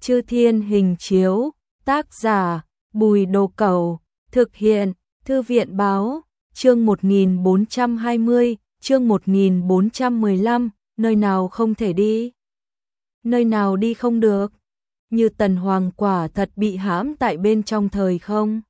Chư Thiên Hình Chiếu, tác giả Bùi Đồ Cẩu, thực hiện Thư viện Báo, chương 1420, chương 1415, nơi nào không thể đi? Nơi nào đi không được? Như Tần Hoàng quả thật bị hãm tại bên trong thời không?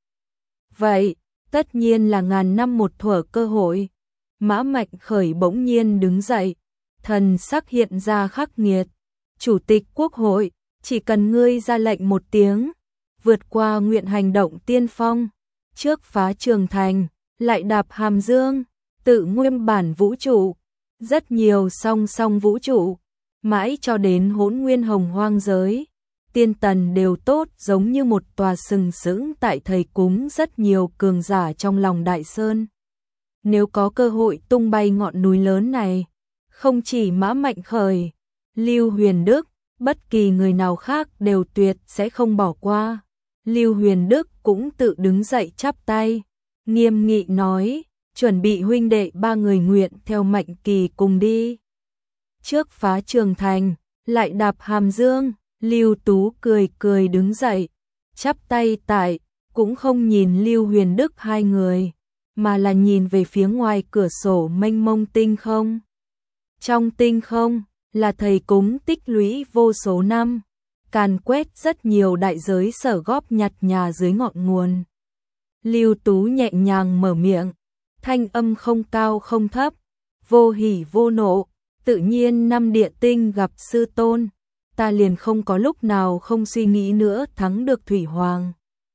Vậy, tất nhiên là ngàn năm một thuở cơ hội. Mã Mạnh Khởi bỗng nhiên đứng dậy, thần sắc hiện ra khắc nghiệt. Chủ tịch Quốc hội, chỉ cần ngươi ra lệnh một tiếng, vượt qua nguyện hành động tiên phong, trước phá Trường Thành, lại đạp Hàm Dương, tự nguyên bản vũ trụ, rất nhiều song song vũ trụ, mãi cho đến hỗn nguyên hồng hoang giới. Tiên tần đều tốt giống như một tòa sừng sững tại thầy cúng rất nhiều cường giả trong lòng đại sơn. Nếu có cơ hội tung bay ngọn núi lớn này, không chỉ Mã Mạnh Khởi, Lưu Huyền Đức, bất kỳ người nào khác đều tuyệt sẽ không bỏ qua. Lưu Huyền Đức cũng tự đứng dậy chắp tay, nghiêm nghị nói, chuẩn bị huynh đệ ba người nguyện theo Mạnh Kỳ cùng đi. Trước phá Trường Thành, lại đạp Hàm Dương. Lưu Tú cười cười đứng dậy, chắp tay tại, cũng không nhìn Lưu Huyền Đức hai người, mà là nhìn về phía ngoài cửa sổ mênh mông tinh không. Trong tinh không, là thầy cúng tích lũy vô số năm, càn quét rất nhiều đại giới sở góp nhặt nhà dưới ngọn nguồn. Lưu Tú nhẹ nhàng mở miệng, thanh âm không cao không thấp, vô hỉ vô nộ, tự nhiên năm địa tinh gặp sư tôn. Ta liền không có lúc nào không suy nghĩ nữa thắng được Thủy Hoàng.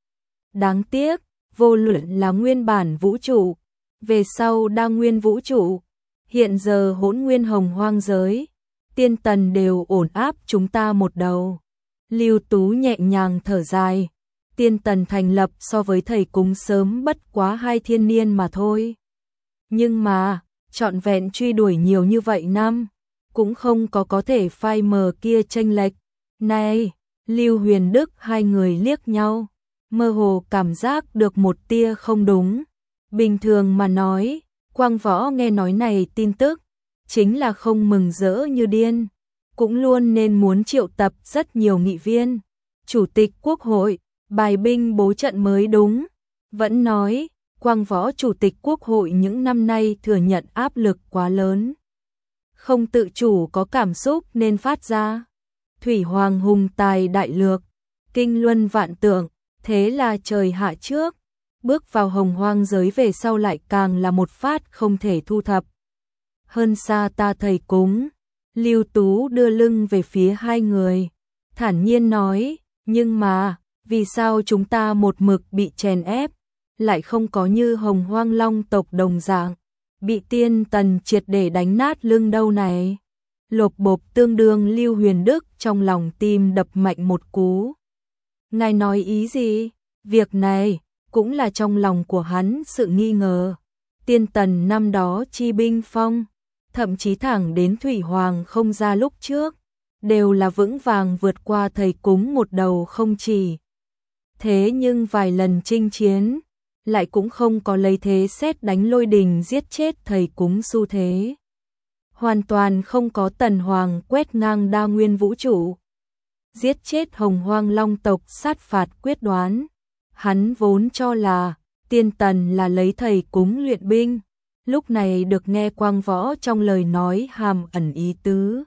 Đáng tiếc, vô luận là nguyên bản vũ trụ, về sau đa nguyên vũ trụ, hiện giờ hỗn nguyên hồng hoang giới, tiên tần đều ổn áp chúng ta một đầu. Lưu Tú nhẹ nhàng thở dài, tiên tần thành lập so với thầy cúng sớm bất quá 2 thiên niên mà thôi. Nhưng mà, trọn vẹn truy đuổi nhiều như vậy năm, cũng không có thể phai mờ kia chênh lệch. Này, Lưu Huyền Đức hai người liếc nhau, mơ hồ cảm giác được một tia không đúng. Bình thường mà nói, Quang Võ nghe nói này tin tức, chính là không mừng rỡ như điên, cũng luôn nên muốn triệu tập rất nhiều nghị viên, chủ tịch Quốc hội, bài binh bố trận mới đúng. Vẫn nói, Quang Võ chủ tịch Quốc hội những năm nay thừa nhận áp lực quá lớn, không tự chủ có cảm xúc nên phát ra. Thủy Hoàng hùng tài đại lược, kinh luân vạn tượng, thế là trời hạ trước, bước vào hồng hoang giới về sau lại càng là một phát không thể thu thập. Hơn xa ta thầy cúng. Lưu Tú đưa lưng về phía hai người, thản nhiên nói, nhưng mà, vì sao chúng ta một mực bị chèn ép, lại không có như hồng hoang long tộc đồng dạng, bị tiên tần triệt để đánh nát lưng đâu này. Lộp bộp tương đương Lưu Huyền Đức trong lòng tim đập mạnh một cú. Ngài nói ý gì? Việc này cũng là trong lòng của hắn sự nghi ngờ. Tiên tần năm đó chi binh phong, thậm chí thẳng đến Thủy Hoàng không ra lúc trước, đều là vững vàng vượt qua thầy cúng một đầu không chỉ. Thế nhưng vài lần chinh chiến, lại cũng không có lấy thế sét đánh lôi đình giết chết thầy cúng xu thế. Hoàn toàn không có Tần Hoàng quét ngang đa nguyên vũ trụ, giết chết hồng hoang long tộc sát phạt quyết đoán. Hắn vốn cho là tiên tần là lấy thầy cúng luyện binh, lúc này được nghe Quang Võ trong lời nói hàm ẩn ý tứ,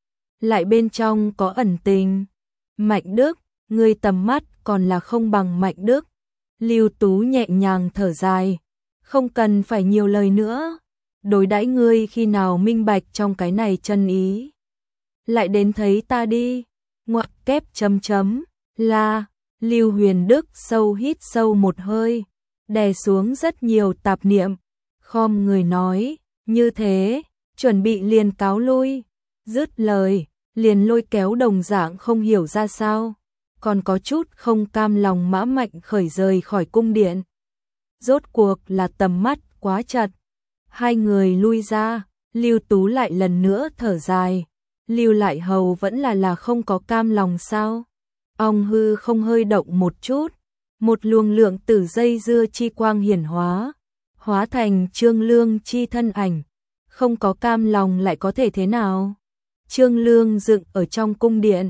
lại bên trong có ẩn tình. Mạnh Đức, ngươi tầm mắt còn là không bằng Mạnh Đức. Lưu Tú nhẹ nhàng thở dài, không cần phải nhiều lời nữa, đối đãi ngươi khi nào minh bạch trong cái này chân ý, lại đến thấy ta đi. Ngoặc kép chấm chấm là. Lưu Huyền Đức sâu hít sâu một hơi, đè xuống rất nhiều tạp niệm, khom người nói, như thế, chuẩn bị liền cáo lui. Dứt lời, liền lôi kéo đồng dạng không hiểu ra sao, còn có chút không cam lòng Mã Mạnh Khởi rời khỏi cung điện. Rốt cuộc là tầm mắt quá chặt, hai người lui ra. Lưu Tú lại lần nữa thở dài, Lưu Lại Hầu vẫn là không có cam lòng sao? Ong hư không hơi động một chút, một luồng lượng tử dây dưa chi quang hiển hóa, hóa thành Trương Lương chi thân ảnh. Không có cam lòng lại có thể thế nào? Trương Lương dựng ở trong cung điện,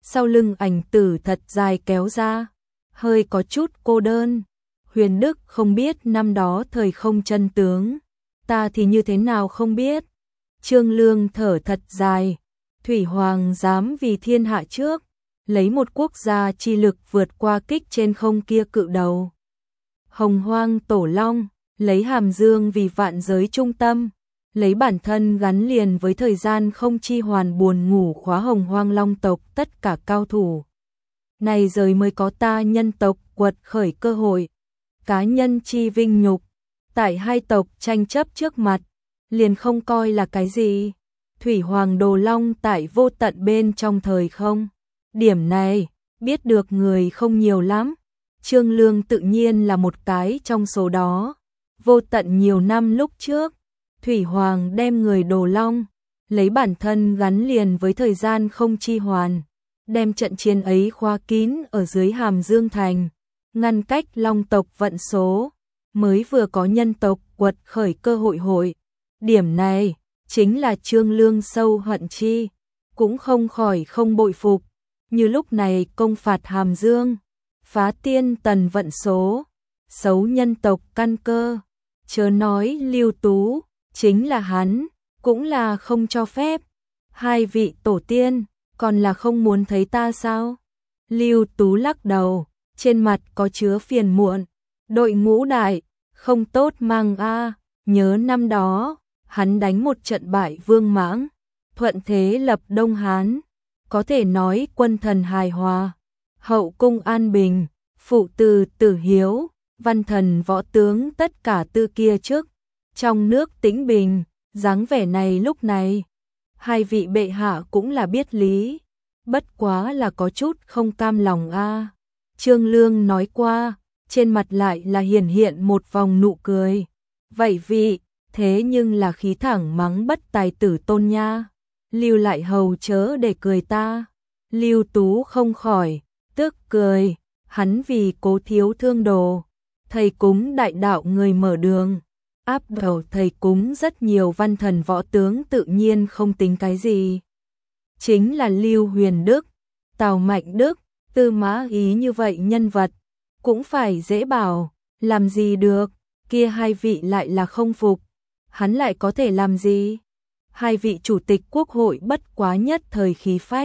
sau lưng ảnh tử thật dài kéo ra, hơi có chút cô đơn. Huyền Đức không biết năm đó thời không chân tướng, ta thì như thế nào không biết. Trương Lương thở thật dài, Thủy Hoàng dám vì thiên hạ trước, lấy một quốc gia chi lực vượt qua kích trên không kia cự đầu. Hồng Hoang Tổ Long, lấy Hàm Dương vì vạn giới trung tâm, lấy bản thân gắn liền với thời gian không chi hoàn buồn ngủ khóa Hồng Hoang Long tộc tất cả cao thủ. Này rồi mới có ta nhân tộc quật khởi cơ hội, cá nhân chi vinh nhục, tại hai tộc tranh chấp trước mặt, liền không coi là cái gì. Thủy Hoàng Đồ Long tại vô tận bên trong thời không. Điểm này, biết được người không nhiều lắm. Trương Lương tự nhiên là một cái trong số đó. Vô tận nhiều năm lúc trước, Thủy Hoàng đem người Đồ Long, lấy bản thân gắn liền với thời gian không chi hoàn, đem trận chiến ấy khóa kín ở dưới Hàm Dương Thành, ngăn cách Long tộc vận số, mới vừa có nhân tộc quật khởi cơ hội. Điểm này, chính là Trương Lương sâu hận chi, cũng không khỏi không bội phục. Như lúc này công phạt Hàm Dương, phá tiên tần vận số, xấu nhân tộc căn cơ, chớ nói Lưu Tú, chính là hắn, cũng là không cho phép. Hai vị tổ tiên, còn là không muốn thấy ta sao? Lưu Tú lắc đầu, trên mặt có chứa phiền muộn. Đội ngũ đại, không tốt mang a, nhớ năm đó, hắn đánh một trận bại Vương Mãng, thuận thế lập Đông Hán, có thể nói quân thần hài hòa, hậu cung an bình, phụ từ tử hiếu, văn thần võ tướng tất cả tư kia trước, trong nước tĩnh bình, dáng vẻ này lúc này, hai vị bệ hạ cũng là biết lý, bất quá là có chút không cam lòng a. Trương Lương nói qua, trên mặt lại là hiện một vòng nụ cười. Vậy vị, thế nhưng là khí thẳng mắng bất tài tử tôn nha. Lưu lại hầu chớ để cười ta. Lưu Tú không khỏi, tức cười, hắn vì Cố Thiếu Thương Đồ, thầy cúng đại đạo người mở đường, áp đầu thầy cúng rất nhiều văn thần võ tướng tự nhiên không tính cái gì. Chính là Lưu Huyền Đức, Tào Mạnh Đức, Tư Mã Ý như vậy nhân vật, cũng phải dễ bảo, làm gì được, kia hai vị lại là không phục, hắn lại có thể làm gì? Hai vị chủ tịch quốc hội bất quá nhất thời khí phách.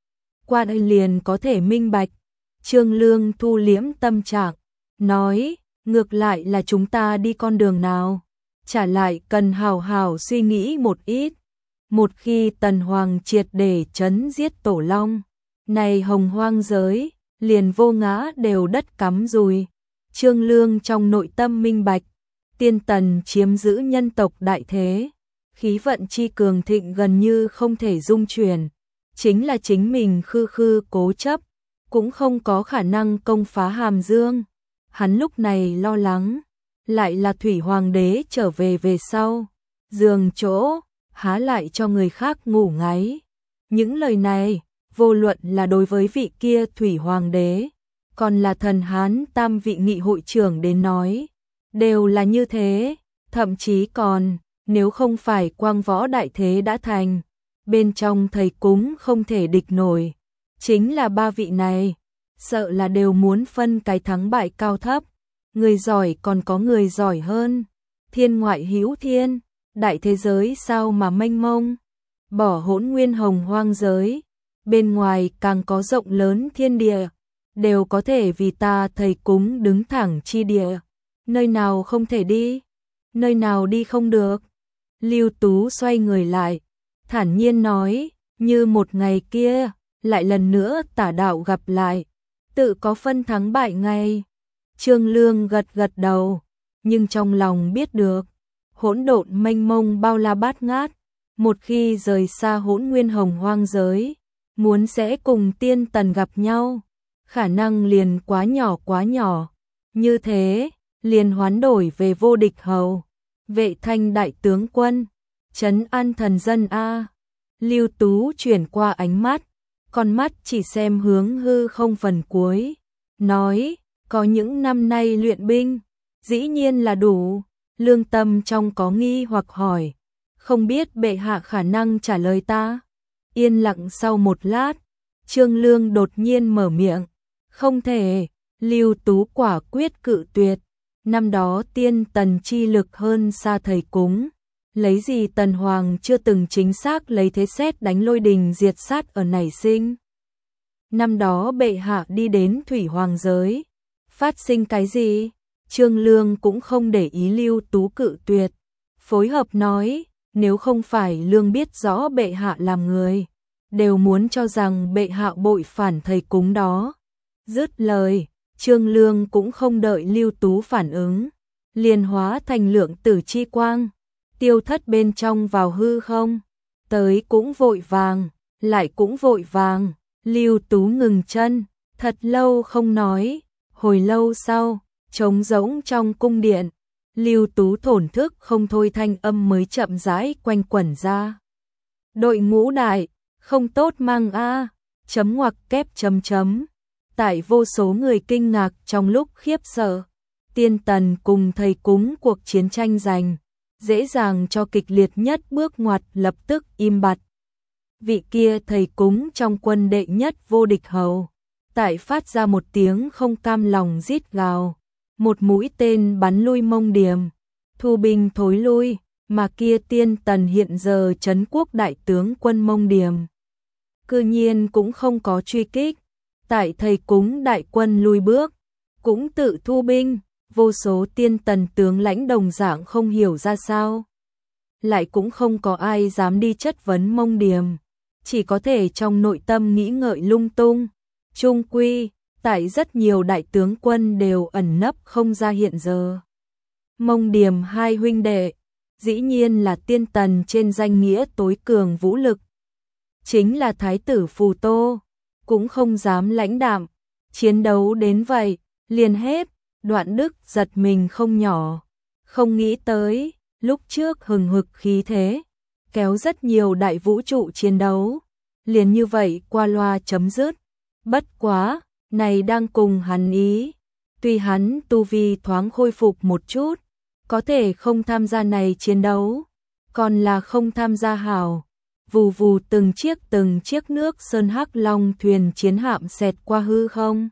Qua đây liền có thể minh bạch. Trương Lương thu liễm tâm trạng, nói, ngược lại là chúng ta đi con đường nào, trả lại cần hào hào suy nghĩ một ít. Một khi Tần Hoàng triệt để trấn giết Tổ Long, này Hồng Hoang giới, liền vô ngã đều đất cắm rùi. Trương Lương trong nội tâm minh bạch, Tiên Tần chiếm giữ nhân tộc đại thế, khí vận chi cường thịnh gần như không thể dung chuyển, chính là chính mình khư cố chấp, cũng không có khả năng công phá Hàm Dương. Hắn lúc này lo lắng, lại là Thủy Hoàng đế trở về sau, giường chỗ, há lại cho người khác ngủ ngáy. Những lời này, vô luận là đối với vị kia Thủy Hoàng đế, còn là thần Hán tam vị nghị hội trưởng đến nói, đều là như thế, thậm chí còn, nếu không phải quang võ đại thế đã thành, bên trong thầy cúng không thể địch nổi, chính là ba vị này, sợ là đều muốn phân cái thắng bại cao thấp, người giỏi còn có người giỏi hơn, thiên ngoại hữu thiên, đại thế giới sao mà mênh mông, bỏ hỗn nguyên hồng hoang giới, bên ngoài càng có rộng lớn thiên địa, đều có thể vì ta thầy cúng đứng thẳng chi địa, nơi nào không thể đi, nơi nào đi không được. Lưu Tú xoay người lại, thản nhiên nói, như một ngày kia, lại lần nữa tả đạo gặp lại, tự có phân thắng bại ngay. Trương Lương gật đầu, nhưng trong lòng biết được, hỗn độn mênh mông bao la bát ngát, một khi rời xa hỗn nguyên hồng hoang giới, muốn sẽ cùng tiên tần gặp nhau, khả năng liền quá nhỏ, như thế, liền hoán đổi về vô địch hầu, vệ thanh đại tướng quân, trấn an thần dân a. Lưu Tú chuyển qua ánh mắt, con mắt chỉ xem hướng hư không phần cuối, nói, có những năm nay luyện binh, dĩ nhiên là đủ. Lương Tâm trong có nghi hoặc hỏi, không biết bệ hạ khả năng trả lời ta. Yên lặng sau một lát, Trương Lương đột nhiên mở miệng. Không thể, Lưu Tú quả quyết cự tuyệt. Năm đó tiên tần chi lực hơn xa thầy cúng. Lấy gì tần hoàng chưa từng chính xác lấy thế sét đánh lôi đình diệt sát ở nảy sinh. Năm đó bệ hạ đi đến thủy hoàng giới. Phát sinh cái gì? Trương Lương cũng không để ý Lưu Tú cự tuyệt. Phối hợp nói, nếu không phải Lương biết rõ bệ hạ làm người, đều muốn cho rằng bệ hạ bội phản thầy cúng đó. Dứt lời, Trương Lương cũng không đợi Lưu Tú phản ứng, liền hóa thành lượng tử chi quang, tiêu thất bên trong vào hư không. Tới cũng vội vàng, lại cũng vội vàng. Lưu Tú ngừng chân, thật lâu không nói. Hồi lâu sau, trống rỗng trong cung điện, Lưu Tú thổn thức không thôi thanh âm mới chậm rãi quanh quẩn ra. Đội ngũ đại, không tốt mang a, chấm ngoặc kép chấm chấm. Tại vô số người kinh ngạc trong lúc khiếp sợ, tiên tần cùng thầy cúng cuộc chiến tranh giành, dễ dàng cho kịch liệt nhất bước ngoặt lập tức im bặt. Vị kia thầy cúng trong quân đệ nhất vô địch hầu, tại phát ra một tiếng không cam lòng rít gào, một mũi tên bắn lui Mông Điềm, thu binh thối lui, mà kia tiên tần hiện giờ trấn quốc đại tướng quân Mông Điềm cư nhiên cũng không có truy kích. Tại thầy cúng đại quân lui bước, cũng tự thu binh, vô số tiên tần tướng lãnh đồng dạng không hiểu ra sao. Lại cũng không có ai dám đi chất vấn Mông Điềm, chỉ có thể trong nội tâm nghĩ ngợi lung tung. Trung quy, tại rất nhiều đại tướng quân đều ẩn nấp không ra hiện giờ. Mông Điềm hai huynh đệ, dĩ nhiên là tiên tần trên danh nghĩa tối cường vũ lực. Chính là thái tử Phù Tô, cũng không dám lãnh đạm, chiến đấu đến vậy, liền hết. Đoạn Đức giật mình không nhỏ, không nghĩ tới, lúc trước hừng hực khí thế, kéo rất nhiều đại vũ trụ chiến đấu, liền như vậy qua loa chấm dứt. Bất quá, này đang cùng hắn ý, tuy hắn tu vi thoáng khôi phục một chút, có thể không tham gia này chiến đấu, còn là không tham gia hảo. Vù vù từng chiếc nước sơn hắc long thuyền chiến hạm xẹt qua hư không,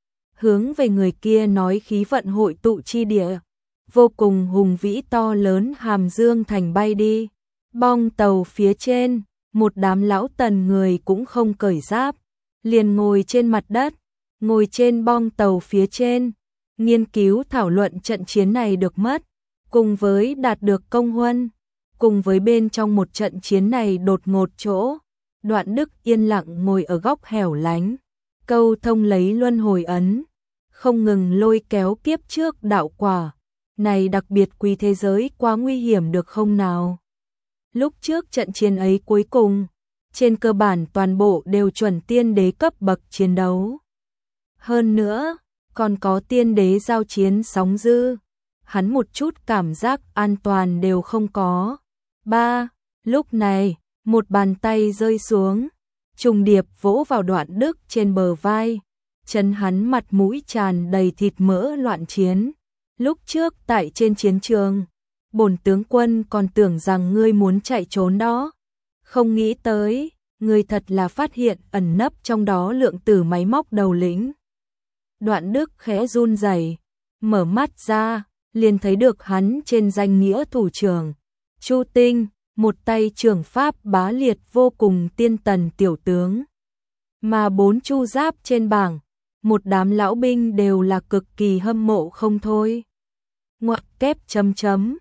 hướng về người kia nói khí vận hội tụ chi địa, vô cùng hùng vĩ to lớn hàm dương thành bay đi. Bong tàu phía trên, một đám lão tần người cũng không cởi giáp, liền ngồi trên mặt đất, ngồi trên bong tàu phía trên, nghiên cứu thảo luận trận chiến này được mất, cùng với đạt được công huân, cùng với bên trong một trận chiến này đột ngột chỗ. Đoạn Đức yên lặng ngồi ở góc hẻo lánh, câu thông lấy luân hồi ấn, không ngừng lôi kéo kiếp trước đạo quả. Này đặc biệt quý thế giới quá nguy hiểm được không nào? Lúc trước trận chiến ấy cuối cùng, trên cơ bản toàn bộ đều chuẩn tiên đế cấp bậc chiến đấu. Hơn nữa, còn có tiên đế giao chiến sóng dư, hắn một chút cảm giác an toàn đều không có. Lúc này, một bàn tay rơi xuống, trùng điệp vỗ vào Đoạn Đức trên bờ vai, chấn hắn mặt mũi tràn đầy thịt mỡ loạn chiến. Lúc trước tại trên chiến trường, bổn tướng quân còn tưởng rằng ngươi muốn chạy trốn đó, không nghĩ tới, ngươi thật là phát hiện ẩn nấp trong đó lượng tử máy móc đầu lĩnh. Đoạn Đức khẽ run rẩy, mở mắt ra, liền thấy được hắn trên danh nghĩa thủ trưởng Chu Tinh, một tay trường pháp bá liệt vô cùng tiên tần tiểu tướng. Mà 4 chu giáp trên bảng, một đám lão binh đều là cực kỳ hâm mộ không thôi. Ngoặc kép chấm chấm,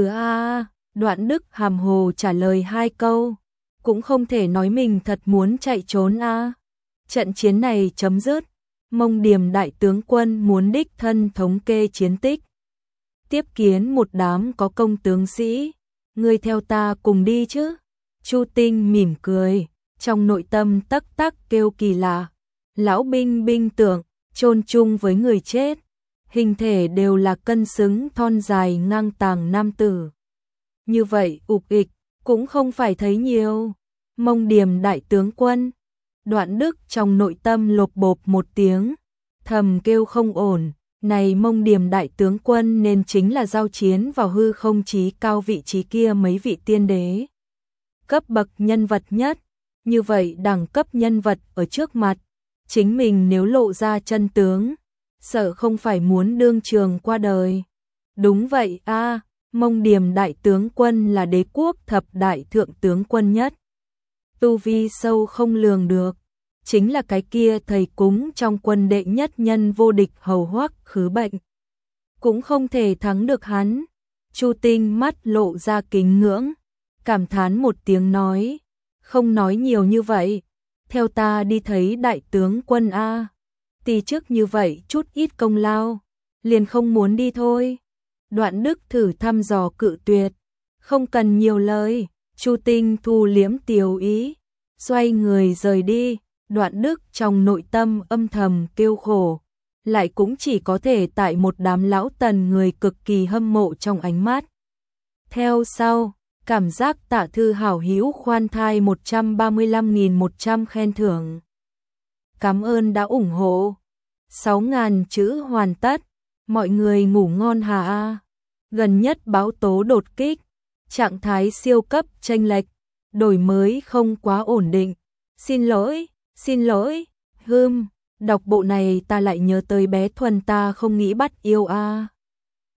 Đoạn Đức hàm hồ trả lời 2 câu, cũng không thể nói mình thật muốn chạy trốn a. Trận chiến này chấm dứt, Mông Điềm đại tướng quân muốn đích thân thống kê chiến tích, tiếp kiến một đám có công tướng sĩ, ngươi theo ta cùng đi chứ? Chu Tinh mỉm cười, trong nội tâm tắc tắc kêu kỳ lạ. Lão binh binh tưởng, chôn chung với người chết, hình thể đều là cân xứng thon dài ngang tàng nam tử. Như vậy ục ịch, cũng không phải thấy nhiều. Mông Điềm đại tướng quân, Đoạn Đức trong nội tâm lột bộp một tiếng, thầm kêu không ổn. Này Mông Điềm đại tướng quân nên chính là giao chiến vào hư không chí cao vị trí kia mấy vị tiên đế cấp bậc nhân vật nhất. như vậy đẳng cấp nhân vật ở trước mặt, chính mình nếu lộ ra chân tướng, sợ không phải muốn đương trường qua đời. Đúng vậy a, Mông Điềm đại tướng quân là đế quốc thập đại thượng tướng quân nhất. Tu vi sâu không lường được, chính là cái kia thầy cúng trong quân đệ nhất nhân vô địch Hầu Hoắc Khứ Bệnh. Cũng không thể thắng được hắn. Chu Tinh mắt lộ ra kính ngưỡng, cảm thán một tiếng nói, không nói nhiều như vậy, theo ta đi thấy đại tướng quân a. Tì trước như vậy chút ít công lao, liền không muốn đi thôi. Đoạn Đức thử thăm dò cự tuyệt, không cần nhiều lời. Chu Tinh thu liễm tiều ý, xoay người rời đi. Đoạn Đức trong nội tâm âm thầm kêu khổ, lại cũng chỉ có thể tại một đám lão tần người cực kỳ hâm mộ trong ánh mắt. Theo sau, cảm giác Tạ Thư hảo hữu khoan thai 135.100 khen thưởng. Cảm ơn đã ủng hộ. 6.000 chữ hoàn tất. Mọi người ngủ ngon hà a. Gần nhất báo tố đột kích, trạng thái siêu cấp chênh lệch, đổi mới không quá ổn định. Xin lỗi, đọc bộ này ta lại nhớ tới bé Thuần ta không nghĩ bắt yêu a.